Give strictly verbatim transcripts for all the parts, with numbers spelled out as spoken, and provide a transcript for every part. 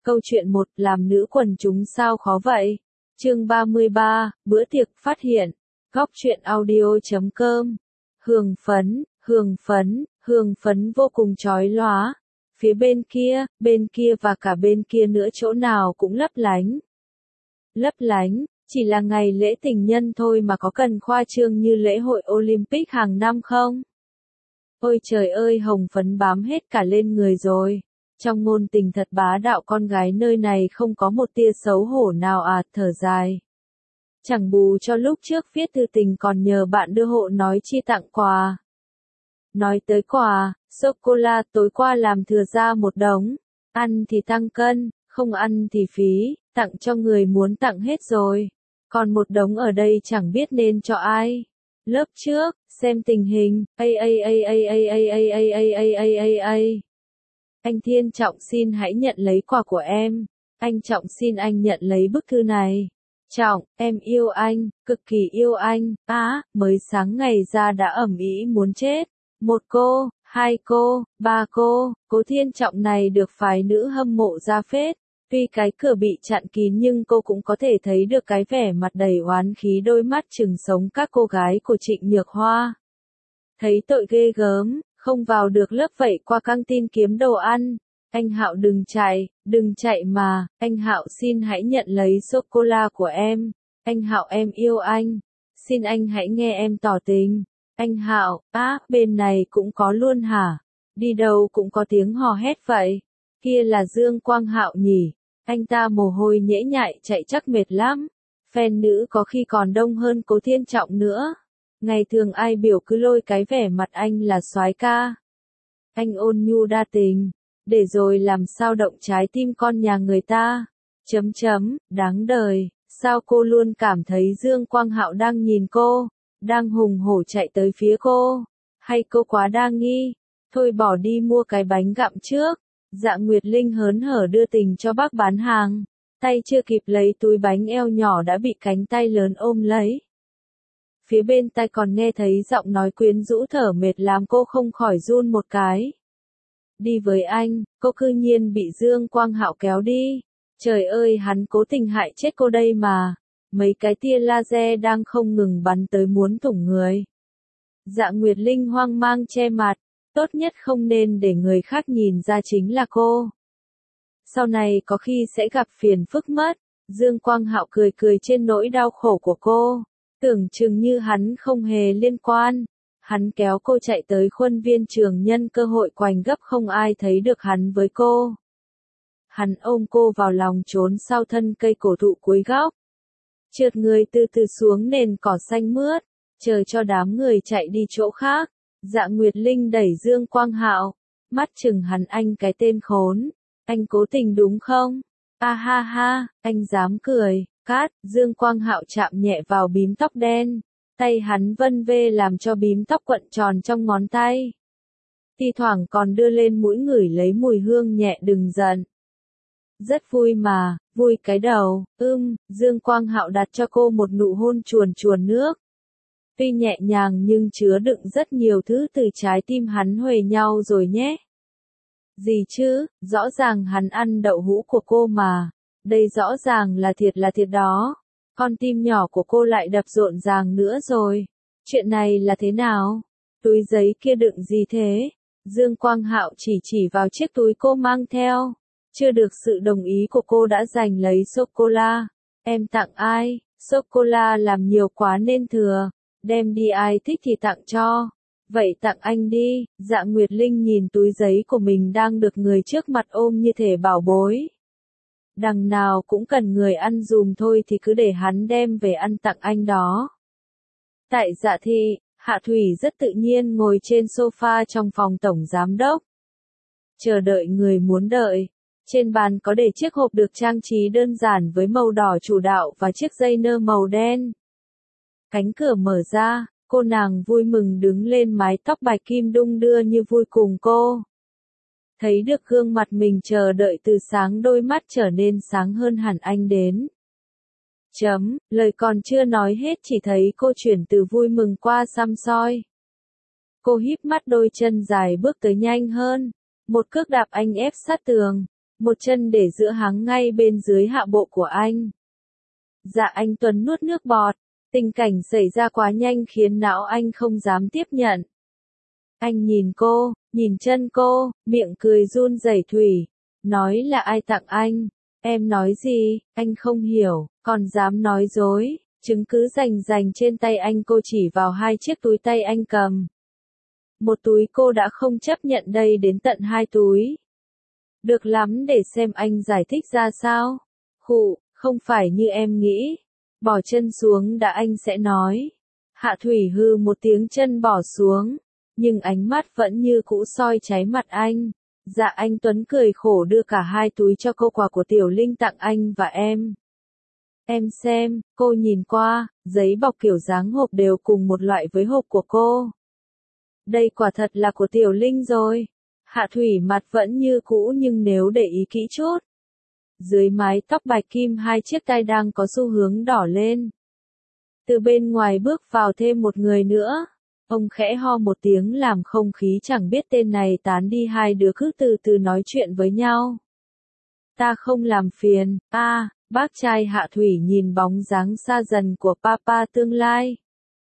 Câu chuyện một, làm nữ quần chúng sao khó vậy? Chương ba mươi ba, bữa tiệc phát hiện. Góc truyện audio chấm com. Hương phấn, hương phấn, hương phấn vô cùng chói lóa. Phía bên kia, bên kia và cả bên kia nữa chỗ nào cũng lấp lánh. Lấp lánh, chỉ là ngày lễ tình nhân thôi mà có cần khoa trương như lễ hội Olympic hàng năm không? Ôi trời ơi, hồng phấn bám hết cả lên người rồi. Trong ngôn tình thật bá đạo, con gái nơi này không có một tia xấu hổ nào à, thở dài. Chẳng bù cho lúc trước viết thư tình còn nhờ bạn đưa hộ nói chi tặng quà. Nói tới quà, sô-cô-la tối qua làm thừa ra một đống. Ăn thì tăng cân, không ăn thì phí, tặng cho người muốn tặng hết rồi. Còn một đống ở đây chẳng biết nên cho ai. Lớp trước, xem tình hình, a a a a a a a a a a a a a. Anh Thiên Trọng xin hãy nhận lấy quà của em. Anh Trọng xin anh nhận lấy bức thư này. Trọng, em yêu anh, cực kỳ yêu anh. Á, à, mới sáng ngày ra đã ầm ĩ muốn chết. Một cô, hai cô, ba cô, cố Thiên Trọng này được phái nữ hâm mộ ra phết. Tuy cái cửa bị chặn kín nhưng cô cũng có thể thấy được cái vẻ mặt đầy oán khí, đôi mắt trừng sống các cô gái của Trịnh Nhược Hoa. Thấy tội ghê gớm, không vào được lớp vậy qua căng tin kiếm đồ ăn. Anh Hạo đừng chạy, đừng chạy mà, anh Hạo xin hãy nhận lấy sô-cô-la của em. Anh Hạo em yêu anh, xin anh hãy nghe em tỏ tình. Anh Hạo, á, bên này cũng có luôn hả? Đi đâu cũng có tiếng hò hét vậy. Kia là Dương Quang Hạo nhỉ? Anh ta mồ hôi nhễ nhại chạy chắc mệt lắm. Fan nữ có khi còn đông hơn Cố Thiên Trọng nữa. Ngày thường ai biểu cứ lôi cái vẻ mặt anh là soái ca. Anh ôn nhu đa tình, để rồi làm sao động trái tim con nhà người ta. Chấm chấm, đáng đời, sao cô luôn cảm thấy Dương Quang Hạo đang nhìn cô, đang hùng hổ chạy tới phía cô, hay cô quá đa nghi? Thôi bỏ đi mua cái bánh gặm trước. Dạ Nguyệt Linh hớn hở đưa tình cho bác bán hàng, tay chưa kịp lấy túi bánh eo nhỏ đã bị cánh tay lớn ôm lấy. Phía bên tai còn nghe thấy giọng nói quyến rũ thở mệt làm cô không khỏi run một cái. Đi với anh, cô cư nhiên bị Dương Quang Hạo kéo đi. Trời ơi, hắn cố tình hại chết cô đây mà. Mấy cái tia laser đang không ngừng bắn tới muốn thủng người. Dạ Nguyệt Linh hoang mang che mặt. Tốt nhất không nên để người khác nhìn ra chính là cô. Sau này có khi sẽ gặp phiền phức mất. Dương Quang Hạo cười cười trên nỗi đau khổ của cô. Tưởng chừng như hắn không hề liên quan. Hắn kéo cô chạy tới khuôn viên trường nhân cơ hội quành gấp không ai thấy được hắn với cô. Hắn ôm cô vào lòng trốn sau thân cây cổ thụ cuối góc. Trượt người từ từ xuống nền cỏ xanh mướt. Chờ cho đám người chạy đi chỗ khác. Dạ Nguyệt Linh đẩy Dương Quang Hạo, mắt chừng hắn anh cái tên khốn, anh cố tình đúng không? A ha ha, anh dám cười, cát, Dương Quang Hạo chạm nhẹ vào bím tóc đen, tay hắn vân vê làm cho bím tóc cuộn tròn trong ngón tay. Thi thoảng còn đưa lên mũi ngửi lấy mùi hương nhẹ, đừng giận. Rất vui mà, vui cái đầu, ưm, Dương Quang Hạo đặt cho cô một nụ hôn chuồn chuồn nước. Tuy nhẹ nhàng nhưng chứa đựng rất nhiều thứ từ trái tim hắn huề nhau rồi nhé. Gì chứ, rõ ràng hắn ăn đậu hũ của cô mà. Đây rõ ràng là thiệt là thiệt đó. Con tim nhỏ của cô lại đập rộn ràng nữa rồi. Chuyện này là thế nào? Túi giấy kia đựng gì thế? Dương Quang Hạo chỉ chỉ vào chiếc túi cô mang theo. Chưa được sự đồng ý của cô đã giành lấy sô-cô-la. Em tặng ai? Sô-cô-la làm nhiều quá nên thừa. Đem đi ai thích thì tặng cho. Vậy tặng anh đi. Dạ Nguyệt Linh nhìn túi giấy của mình đang được người trước mặt ôm như thể bảo bối. Đằng nào cũng cần người ăn dùm thôi thì cứ để hắn đem về ăn tặng anh đó. Tại Dạ Thị, Hạ Thủy rất tự nhiên ngồi trên sofa trong phòng tổng giám đốc. Chờ đợi người muốn đợi. Trên bàn có để chiếc hộp được trang trí đơn giản với màu đỏ chủ đạo và chiếc dây nơ màu đen. Cánh cửa mở ra, cô nàng vui mừng đứng lên, mái tóc bạch kim đung đưa như vui cùng cô. Thấy được gương mặt mình chờ đợi từ sáng, đôi mắt trở nên sáng hơn hẳn anh đến. Chấm, lời còn chưa nói hết chỉ thấy cô chuyển từ vui mừng qua săm soi. Cô híp mắt, đôi chân dài bước tới nhanh hơn. Một cước đạp anh ép sát tường. một chân để giữa háng ngay bên dưới hạ bộ của anh. Dạ anh Tuấn nuốt nước bọt, tình cảnh xảy ra quá nhanh khiến não anh không dám tiếp nhận. Anh nhìn cô, nhìn chân cô, miệng cười run rẩy. Thủy, nói là ai tặng anh? Em nói gì? Anh không hiểu, còn dám nói dối. Chứng cứ rành rành trên tay anh. Cô chỉ vào hai chiếc túi tay anh cầm. Một túi cô đã không chấp nhận, đây đến tận hai túi. Được lắm, để xem anh giải thích ra sao. Khụ, không phải như em nghĩ. Bỏ chân xuống đã, anh sẽ nói. Hạ Thủy hư một tiếng, chân bỏ xuống. Nhưng ánh mắt vẫn như cũ soi cháy mặt anh. Dạ anh Tuấn cười khổ đưa cả hai túi cho cô, quà của Tiểu Linh tặng anh và em. Em xem, cô nhìn qua, giấy bọc kiểu dáng hộp đều cùng một loại với hộp của cô. Đây quả thật là của Tiểu Linh rồi. Hạ Thủy mặt vẫn như cũ, nhưng nếu để ý kỹ chút, dưới mái tóc bạch kim hai chiếc tai đang có xu hướng đỏ lên. Từ bên ngoài bước vào thêm một người nữa. Ông khẽ ho một tiếng làm không khí chẳng biết tên này tán đi, hai đứa cứ từ từ nói chuyện với nhau. Ta không làm phiền, a à, bác trai Hạ Thủy nhìn bóng dáng xa dần của papa tương lai.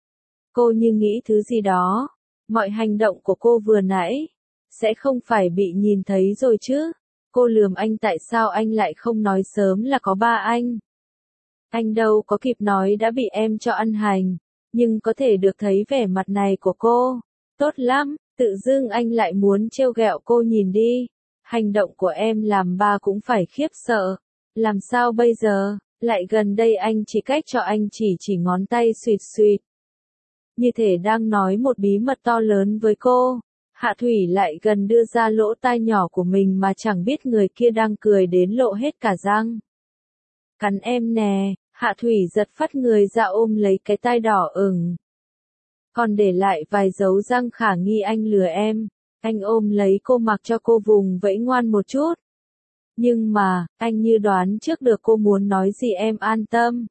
Cô như nghĩ thứ gì đó. Mọi hành động của cô vừa nãy, sẽ không phải bị nhìn thấy rồi chứ. Cô lườm anh, tại sao anh lại không nói sớm là có ba anh? Anh đâu có kịp nói đã bị em cho ăn hành. Nhưng có thể được thấy vẻ mặt này của cô. Tốt lắm, tự dưng anh lại muốn trêu ghẹo cô, nhìn đi. Hành động của em làm ba cũng phải khiếp sợ. Làm sao bây giờ? Lại gần đây anh chỉ cách cho anh chỉ chỉ ngón tay suỵt suỵt. Như thể đang nói một bí mật to lớn với cô. Hạ Thủy lại gần đưa ra lỗ tai nhỏ của mình mà chẳng biết người kia đang cười đến lộ hết cả răng. Cắn em nè. Hạ Thủy giật phắt người ra ôm lấy cái tai đỏ ửng. Còn để lại vài dấu răng khả nghi, anh lừa em. Anh ôm lấy cô mặc cho cô vùng vẫy ngoan một chút. Nhưng mà, anh như đoán trước được cô muốn nói gì. Em an tâm.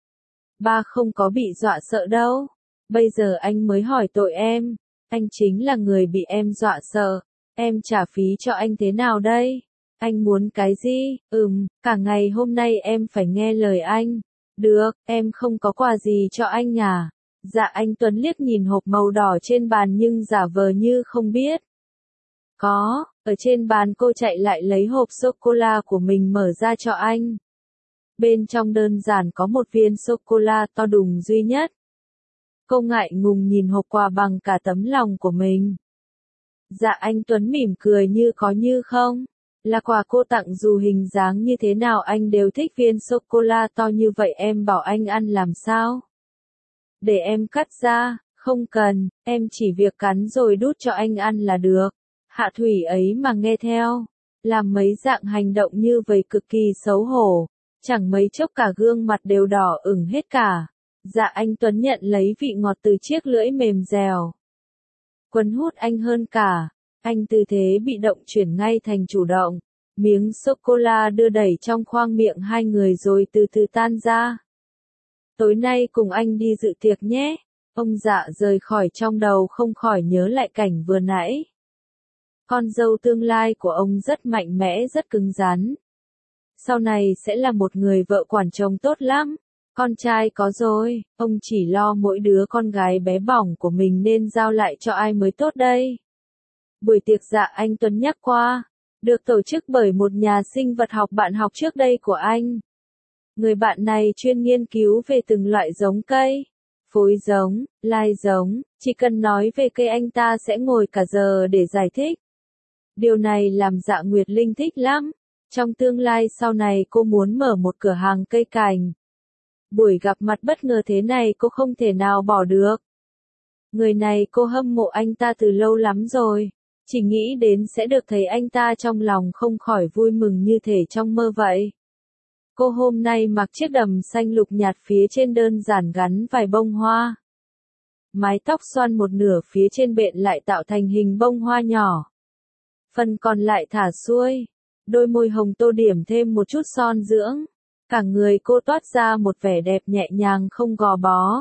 Ba không có bị dọa sợ đâu. Bây giờ anh mới hỏi tội em. Anh chính là người bị em dọa sợ. Em trả phí cho anh thế nào đây? Anh muốn cái gì? Ừm, cả ngày hôm nay em phải nghe lời anh. Được, em không có quà gì cho anh à? Dạ anh Tuấn liếc nhìn hộp màu đỏ trên bàn nhưng giả vờ như không biết. Có, ở trên bàn cô chạy lại lấy hộp sô-cô-la của mình mở ra cho anh. Bên trong đơn giản có một viên sô-cô-la to đùng duy nhất. Cô ngại ngùng nhìn hộp quà bằng cả tấm lòng của mình. Dạ anh Tuấn mỉm cười như có như không. Là quà cô tặng, dù hình dáng như thế nào anh đều thích. Viên sô-cô-la to như vậy em bảo anh ăn làm sao? Để em cắt ra. Không cần, em chỉ việc cắn rồi đút cho anh ăn là được. Hạ Thủy ấy mà nghe theo. Làm mấy dạng hành động như vậy cực kỳ xấu hổ. Chẳng mấy chốc cả gương mặt đều đỏ ửng hết cả. Dạ anh Tuấn nhận lấy vị ngọt từ chiếc lưỡi mềm dẻo. Quấn hút anh hơn cả. Anh tư thế bị động chuyển ngay thành chủ động. Miếng sô-cô-la đưa đẩy trong khoang miệng hai người rồi từ từ tan ra. Tối nay cùng anh đi dự tiệc nhé. Ông Dạ rời khỏi trong đầu không khỏi nhớ lại cảnh vừa nãy. Con dâu tương lai của ông rất mạnh mẽ, rất cứng rắn. Sau này sẽ là một người vợ quản chồng tốt lắm. Con trai có rồi, ông chỉ lo mỗi đứa con gái bé bỏng của mình nên giao lại cho ai mới tốt đây. Buổi tiệc Dạ anh Tuấn nhắc qua, được tổ chức bởi một nhà sinh vật học bạn học trước đây của anh. Người bạn này chuyên nghiên cứu về từng loại giống cây, phối giống, lai giống, chỉ cần nói về cây anh ta sẽ ngồi cả giờ để giải thích. Điều này làm Dạ Nguyệt Linh thích lắm. Trong tương lai sau này cô muốn mở một cửa hàng cây cảnh. Buổi gặp mặt bất ngờ thế này cô không thể nào bỏ được. Người này cô hâm mộ anh ta từ lâu lắm rồi. Chỉ nghĩ đến sẽ được thấy anh ta trong lòng không khỏi vui mừng như thể trong mơ vậy. Cô hôm nay mặc chiếc đầm xanh lục nhạt, phía trên đơn giản gắn vài bông hoa. Mái tóc xoăn một nửa phía trên bện lại tạo thành hình bông hoa nhỏ. Phần còn lại thả xuôi. Đôi môi hồng tô điểm thêm một chút son dưỡng. Cả người cô toát ra một vẻ đẹp nhẹ nhàng không gò bó.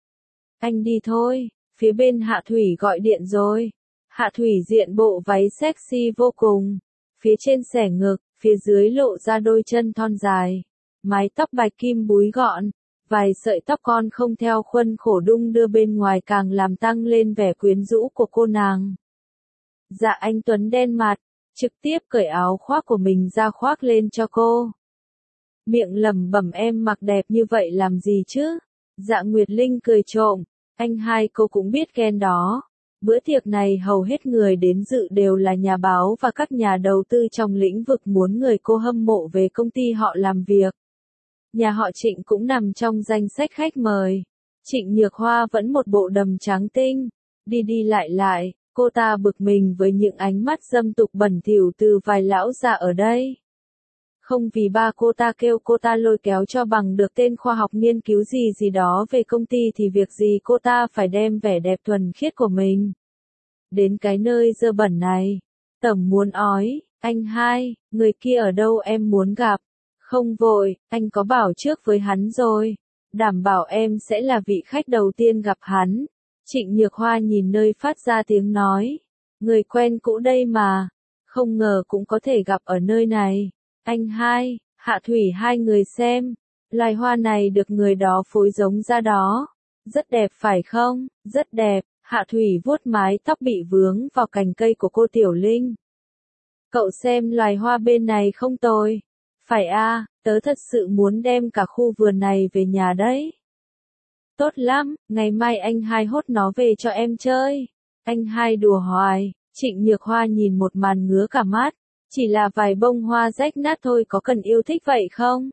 Anh đi thôi, phía bên Hạ Thủy gọi điện rồi. Hạ Thủy diện bộ váy sexy vô cùng. Phía trên xẻ ngực, phía dưới lộ ra đôi chân thon dài, mái tóc bạch kim búi gọn, vài sợi tóc con không theo khuôn khổ đung đưa bên ngoài càng làm tăng lên vẻ quyến rũ của cô nàng. Dạ anh Tuấn đen mặt, trực tiếp cởi áo khoác của mình ra khoác lên cho cô. Miệng lẩm bẩm em mặc đẹp như vậy làm gì chứ? Dạ Nguyệt Linh cười trộm, anh hai cô cũng biết ghen đó. Bữa tiệc này hầu hết người đến dự đều là nhà báo và các nhà đầu tư trong lĩnh vực muốn người cô hâm mộ về công ty họ làm việc. Nhà họ Trịnh cũng nằm trong danh sách khách mời. Trịnh Nhược Hoa vẫn một bộ đầm trắng tinh, đi đi lại lại, cô ta bực mình với những ánh mắt dâm tục bẩn thỉu từ vài lão già ở đây. Không vì ba cô ta kêu cô ta lôi kéo cho bằng được tên khoa học nghiên cứu gì gì đó về công ty thì việc gì cô ta phải đem vẻ đẹp thuần khiết của mình đến cái nơi dơ bẩn này. Tẩm muốn ói, anh hai, người kia ở đâu em muốn gặp? Không vội, anh có bảo trước với hắn rồi. Đảm bảo em sẽ là vị khách đầu tiên gặp hắn. Trịnh Nhược Hoa nhìn nơi phát ra tiếng nói. Người quen cũ đây mà. Không ngờ cũng có thể gặp ở nơi này. Anh hai, Hạ Thủy hai người xem. Loài hoa này được người đó phối giống ra đó. Rất đẹp phải không? Rất đẹp. Hạ Thủy vuốt mái tóc bị vướng vào cành cây của cô Tiểu Linh. Cậu xem loài hoa bên này không tồi. Phải a, tớ thật sự muốn đem cả khu vườn này về nhà đấy. Tốt lắm, ngày mai anh hai hốt nó về cho em chơi. Anh hai đùa hoài, Trịnh Nhược Hoa nhìn một màn ngứa cả mắt. Chỉ là vài bông hoa rách nát thôi có cần yêu thích vậy không?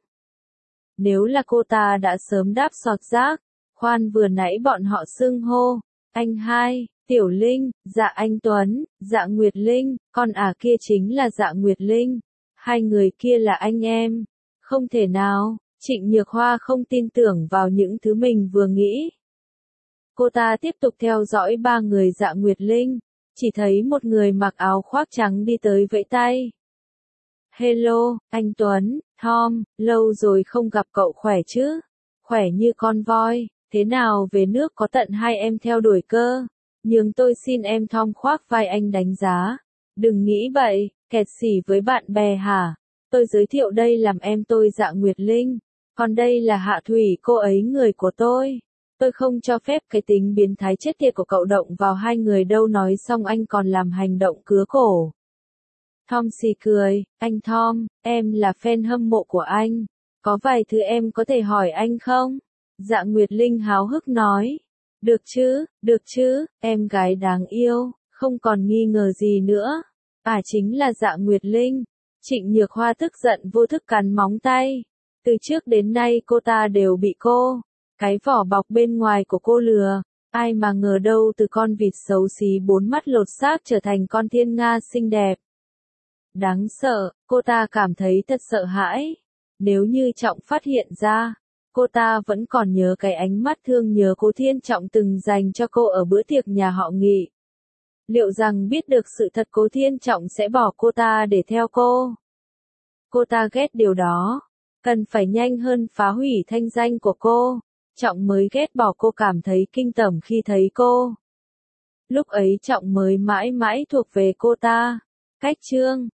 Nếu là cô ta đã sớm đáp sọt rác. Khoan vừa nãy bọn họ xưng hô. Anh hai, Tiểu Linh, Dạ anh Tuấn, Dạ Nguyệt Linh, con ả kia chính là Dạ Nguyệt Linh. Hai người kia là anh em. Không thể nào, Trịnh Nhược Hoa không tin tưởng vào những thứ mình vừa nghĩ. Cô ta tiếp tục theo dõi ba người Dạ Nguyệt Linh, chỉ thấy một người mặc áo khoác trắng đi tới vẫy tay. Hello, anh Tuấn, Tom, lâu rồi không gặp cậu khỏe chứ? Khỏe như con voi, thế nào về nước có tận hai em theo đuổi cơ? Nhường tôi xin em. Tom khoác vai anh đánh giá. Đừng nghĩ bậy, kẹt xỉ với bạn bè hả? Tôi giới thiệu đây làm em tôi Dạ Nguyệt Linh. Còn đây là Hạ Thủy, cô ấy người của tôi. Tôi không cho phép cái tính biến thái chết tiệt của cậu động vào hai người đâu. Nói xong anh còn làm hành động cứa cổ. Tom xì cười, anh Tom, em là fan hâm mộ của anh. Có vài thứ em có thể hỏi anh không? Dạ Nguyệt Linh háo hức nói. Được chứ, được chứ, em gái đáng yêu, không còn nghi ngờ gì nữa. À chính là Dạ Nguyệt Linh. Trịnh Nhược Hoa tức giận vô thức cắn móng tay. Từ trước đến nay cô ta đều bị cô, cái vỏ bọc bên ngoài của cô lừa. Ai mà ngờ đâu từ con vịt xấu xí bốn mắt lột xác trở thành con thiên nga xinh đẹp. Đáng sợ, cô ta cảm thấy thật sợ hãi. Nếu như Trọng phát hiện ra, cô ta vẫn còn nhớ cái ánh mắt thương nhớ Cố Thiên Trọng từng dành cho cô ở bữa tiệc nhà họ Nghị. Liệu rằng biết được sự thật Cố Thiên Trọng sẽ bỏ cô ta để theo cô? Cô ta ghét điều đó. Cần phải nhanh hơn phá hủy thanh danh của cô. Trọng mới ghét bỏ cô, cảm thấy kinh tởm khi thấy cô. Lúc ấy Trọng mới mãi mãi thuộc về cô ta. Cách chương